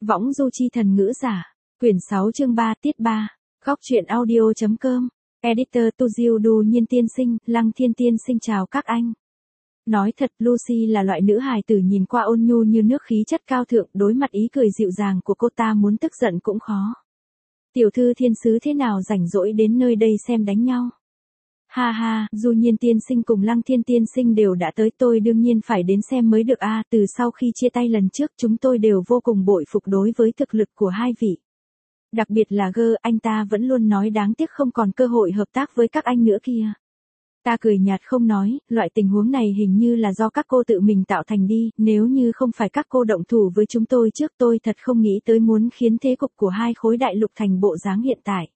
Võng du chi thần ngữ giả. Quyển 6 chương 3 tiết 3. Góc truyện audio.com. Editor Tu Diêu Đu Nhiên tiên sinh, Lăng Thiên tiên sinh chào các anh. Nói thật, Lucy là loại nữ hài tử nhìn qua ôn nhu như nước, khí chất cao thượng, đối mặt ý cười dịu dàng của cô ta muốn tức giận cũng khó. Tiểu thư thiên sứ thế nào rảnh rỗi đến nơi đây xem đánh nhau. Ha ha, Du Nhiên tiên sinh cùng Lăng Thiên tiên sinh đều đã tới, tôi đương nhiên phải đến xem mới được a. Từ sau khi chia tay lần trước chúng tôi đều vô cùng bội phục đối với thực lực của hai vị. Đặc biệt là anh ta vẫn luôn nói đáng tiếc không còn cơ hội hợp tác với các anh nữa kia. Ta cười nhạt không nói, loại tình huống này hình như là do các cô tự mình tạo thành đi, nếu như không phải các cô động thủ với chúng tôi trước, tôi thật không nghĩ tới muốn khiến thế cục của hai khối đại lục thành bộ dáng hiện tại.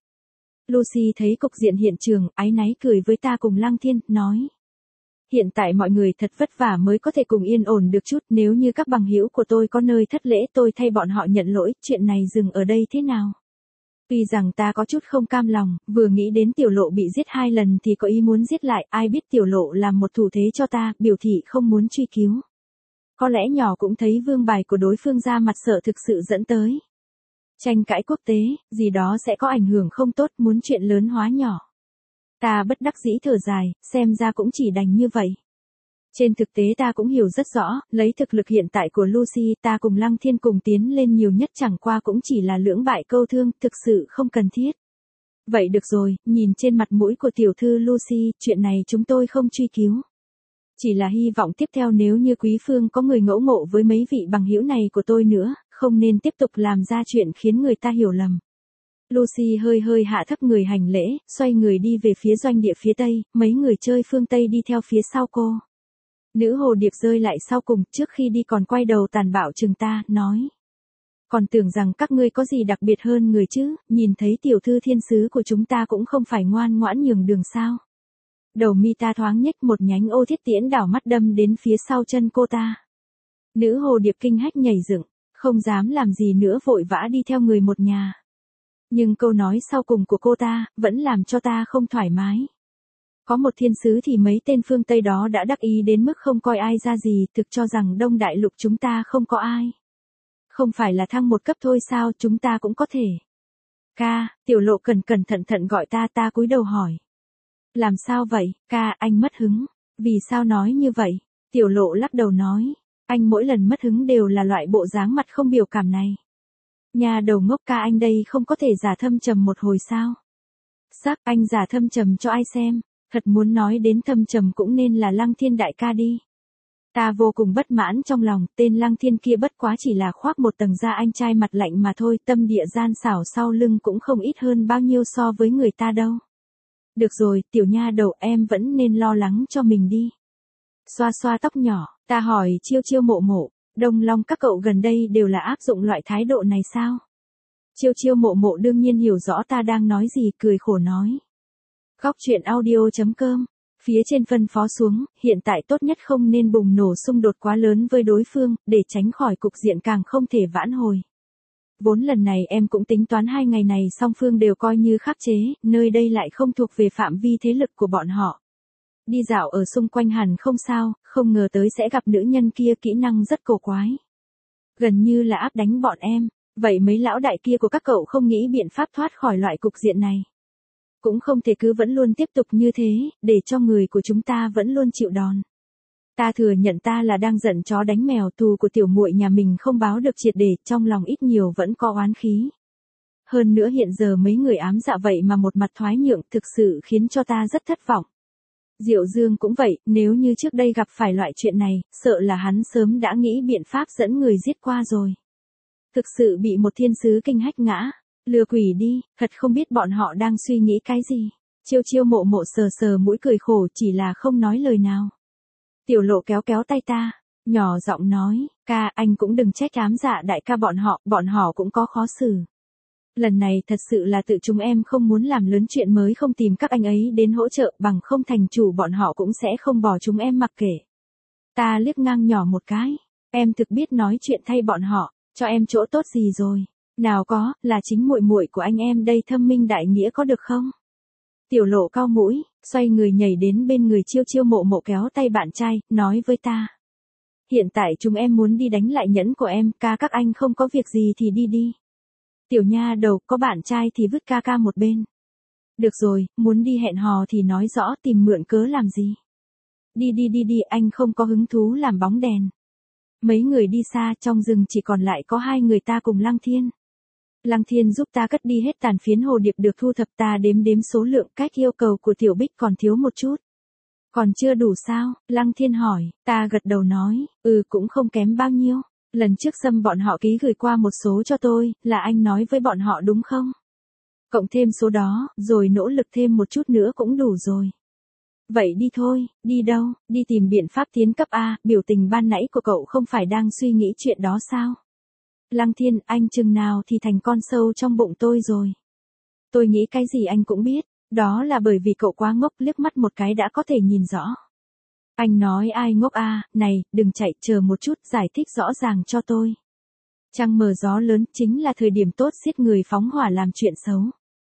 Lucy thấy cục diện hiện trường, áy náy cười với ta cùng Lăng Thiên, nói. Hiện tại mọi người thật vất vả mới có thể cùng yên ổn được chút, nếu như các bằng hữu của tôi có nơi thất lễ tôi thay bọn họ nhận lỗi, chuyện này dừng ở đây thế nào? Tuy rằng ta có chút không cam lòng, vừa nghĩ đến Tiểu Lộ bị giết 2 lần thì có ý muốn giết lại, ai biết Tiểu Lộ làm một thủ thế cho ta, biểu thị không muốn truy cứu. Có lẽ nhỏ cũng thấy vương bài của đối phương ra mặt sợ thực sự dẫn tới. Tranh cãi quốc tế, gì đó sẽ có ảnh hưởng không tốt, muốn chuyện lớn hóa nhỏ. Ta bất đắc dĩ thở dài, xem ra cũng chỉ đành như vậy. Trên thực tế ta cũng hiểu rất rõ, lấy thực lực hiện tại của Lucy, ta cùng Lăng Thiên cùng tiến lên nhiều nhất chẳng qua cũng chỉ là lưỡng bại câu thương, thực sự không cần thiết. Vậy được rồi, nhìn trên mặt mũi của tiểu thư Lucy, chuyện này chúng tôi không truy cứu. Chỉ là hy vọng tiếp theo nếu như Quý Phương có người ngẫu ngộ với mấy vị bằng hữu này của tôi nữa, không nên tiếp tục làm ra chuyện khiến người ta hiểu lầm. Lucy hơi hạ thấp người hành lễ, xoay người đi về phía doanh địa phía tây, mấy người chơi phương Tây đi theo phía sau cô. Nữ hồ điệp rơi lại sau cùng, trước khi đi còn quay đầu tàn bạo chừng ta, nói. Còn tưởng rằng các ngươi có gì đặc biệt hơn người chứ, nhìn thấy tiểu thư thiên sứ của chúng ta cũng không phải ngoan ngoãn nhường đường sao. Đầu mi ta thoáng nhếch, một nhánh ô thiết tiễn đảo mắt đâm đến phía sau chân cô ta. Nữ hồ điệp kinh hách nhảy dựng, không dám làm gì nữa vội vã đi theo người một nhà. Nhưng câu nói sau cùng của cô ta, vẫn làm cho ta không thoải mái. Có một thiên sứ thì mấy tên phương Tây đó đã đắc ý đến mức không coi ai ra gì, thực cho rằng Đông Đại Lục chúng ta không có ai. Không phải là thăng một cấp thôi sao, chúng ta cũng có thể. Ca, Tiểu Lộ cẩn thận gọi ta cúi đầu hỏi. Làm sao vậy, ca, anh mất hứng. Vì sao nói như vậy? Tiểu Lộ lắc đầu nói. Anh mỗi lần mất hứng đều là loại bộ dáng mặt không biểu cảm này. Nhà đầu ngốc, ca anh đây không có thể giả thâm trầm một hồi sao? Sắc, anh giả thâm trầm cho ai xem? Thật muốn nói đến thâm trầm cũng nên là Lăng Thiên đại ca đi. Ta vô cùng bất mãn trong lòng, tên Lăng Thiên kia bất quá chỉ là khoác một tầng da anh trai mặt lạnh mà thôi, tâm địa gian xảo sau lưng cũng không ít hơn bao nhiêu so với người ta đâu. Được rồi, tiểu nha đầu, em vẫn nên lo lắng cho mình đi. Xoa xoa tóc nhỏ, ta hỏi Chiêu Mộ, Đông Long các cậu gần đây đều là áp dụng loại thái độ này sao? Chiêu Mộ đương nhiên hiểu rõ ta đang nói gì, cười khổ nói. Góc truyện audio.com. Phía trên phân phó xuống, hiện tại tốt nhất không nên bùng nổ xung đột quá lớn với đối phương, để tránh khỏi cục diện càng không thể vãn hồi. Vốn lần này em cũng tính toán 2 ngày này song phương đều coi như khắc chế, nơi đây lại không thuộc về phạm vi thế lực của bọn họ. Đi dạo ở xung quanh hẳn không sao, không ngờ tới sẽ gặp nữ nhân kia, kỹ năng rất cổ quái. Gần như là áp đánh bọn em, vậy mấy lão đại kia của các cậu không nghĩ biện pháp thoát khỏi loại cục diện này. Cũng không thể cứ vẫn luôn tiếp tục như thế, để cho người của chúng ta vẫn luôn chịu đòn. Ta thừa nhận ta là đang giận chó đánh mèo, thù của tiểu muội nhà mình không báo được triệt để, trong lòng ít nhiều vẫn có oán khí. Hơn nữa hiện giờ mấy người ám dạ vậy mà một mặt thoái nhượng, thực sự khiến cho ta rất thất vọng. Diệu Dương cũng vậy, nếu như trước đây gặp phải loại chuyện này, sợ là hắn sớm đã nghĩ biện pháp dẫn người giết qua rồi. Thực sự bị một thiên sứ kinh hách ngã. Lừa quỷ đi, thật không biết bọn họ đang suy nghĩ cái gì. Chiêu Mộ sờ mũi cười khổ, chỉ là không nói lời nào. Tiểu Lộ kéo tay ta, nhỏ giọng nói, ca, anh cũng đừng trách ám dạ đại ca bọn họ cũng có khó xử. Lần này thật sự là tự chúng em không muốn làm lớn chuyện mới không tìm các anh ấy đến hỗ trợ, bằng không thành chủ bọn họ cũng sẽ không bỏ chúng em mặc kệ. Ta liếc ngang nhỏ một cái, em thực biết nói chuyện thay bọn họ, cho em chỗ tốt gì rồi. Nào có, là chính muội của anh em đây, thâm minh đại nghĩa có được không? Tiểu Lộ cau mũi, xoay người nhảy đến bên người Chiêu Mộ kéo tay bạn trai, nói với ta. hiện tại chúng em muốn đi đánh lại nhẫn của em, các anh không có việc gì thì đi đi. Tiểu nha đầu, có bạn trai thì vứt ca một bên. Được rồi, muốn đi hẹn hò thì nói rõ, tìm mượn cớ làm gì. Đi, anh không có hứng thú làm bóng đèn. Mấy người đi xa, trong rừng chỉ còn lại có hai người ta cùng Lăng Thiên. Lăng Thiên giúp ta cất đi hết tàn phiến hồ điệp được thu thập, ta đếm số lượng, cách yêu cầu của Tiểu Bích còn thiếu một chút. Còn chưa đủ sao? Lăng Thiên hỏi, ta gật đầu nói, cũng không kém bao nhiêu. Lần trước Sâm bọn họ ký gửi qua một số cho tôi, là anh nói với bọn họ đúng không? Cộng thêm số đó, rồi nỗ lực thêm một chút nữa cũng đủ rồi. Vậy đi thôi, đi đâu? Đi tìm biện pháp tiến cấp A, biểu tình ban nãy của cậu không phải đang suy nghĩ chuyện đó sao? Lăng Thiên, anh chừng nào thì thành con sâu trong bụng tôi rồi. Tôi nghĩ cái gì anh cũng biết, đó là bởi vì cậu quá ngốc, liếc mắt một cái đã có thể nhìn rõ. Anh nói ai ngốc à, này, đừng chạy, chờ một chút, giải thích rõ ràng cho tôi. Trăng mờ gió lớn, chính là thời điểm tốt giết người phóng hỏa làm chuyện xấu.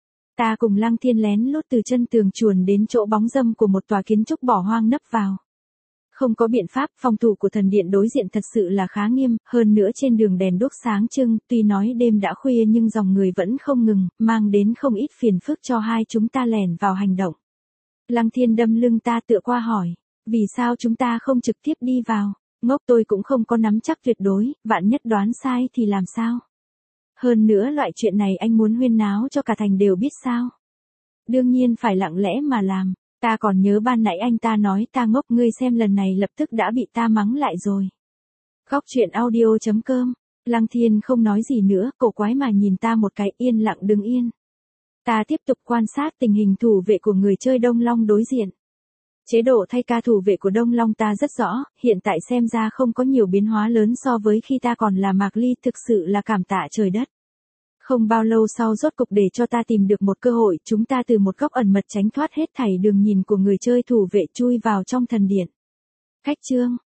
Ta cùng Lăng Thiên lén lút từ chân tường chuồn đến chỗ bóng râm của một tòa kiến trúc bỏ hoang nấp vào. Không có biện pháp, phòng thủ của thần điện đối diện thật sự là khá nghiêm, hơn nữa trên đường đèn đuốc sáng trưng, tuy nói đêm đã khuya nhưng dòng người vẫn không ngừng, mang đến không ít phiền phức cho hai chúng ta lẻn vào hành động. Lăng Thiên đâm lưng ta tựa qua hỏi, vì sao chúng ta không trực tiếp đi vào? Ngốc, tôi cũng không có nắm chắc tuyệt đối, vạn nhất đoán sai thì làm sao? Hơn nữa loại chuyện này anh muốn huyên náo cho cả thành đều biết sao? Đương nhiên phải lặng lẽ mà làm. Ta còn nhớ ban nãy anh ta nói ta ngốc, ngươi xem lần này lập tức đã bị ta mắng lại rồi. Góc truyện audio.com. Lăng Thiên không nói gì nữa, cổ quái mà nhìn ta một cái, yên lặng đứng yên. Ta tiếp tục quan sát tình hình thủ vệ của người chơi Đông Long đối diện. Chế độ thay ca thủ vệ của Đông Long ta rất rõ, hiện tại xem ra không có nhiều biến hóa lớn so với khi ta còn là Mạc Ly, thực sự là cảm tạ trời đất. Không bao lâu sau rốt cục để cho ta tìm được một cơ hội, chúng ta từ một góc ẩn mật tránh thoát hết thảy đường nhìn của người chơi thủ vệ, chui vào trong thần điện. Khách trương,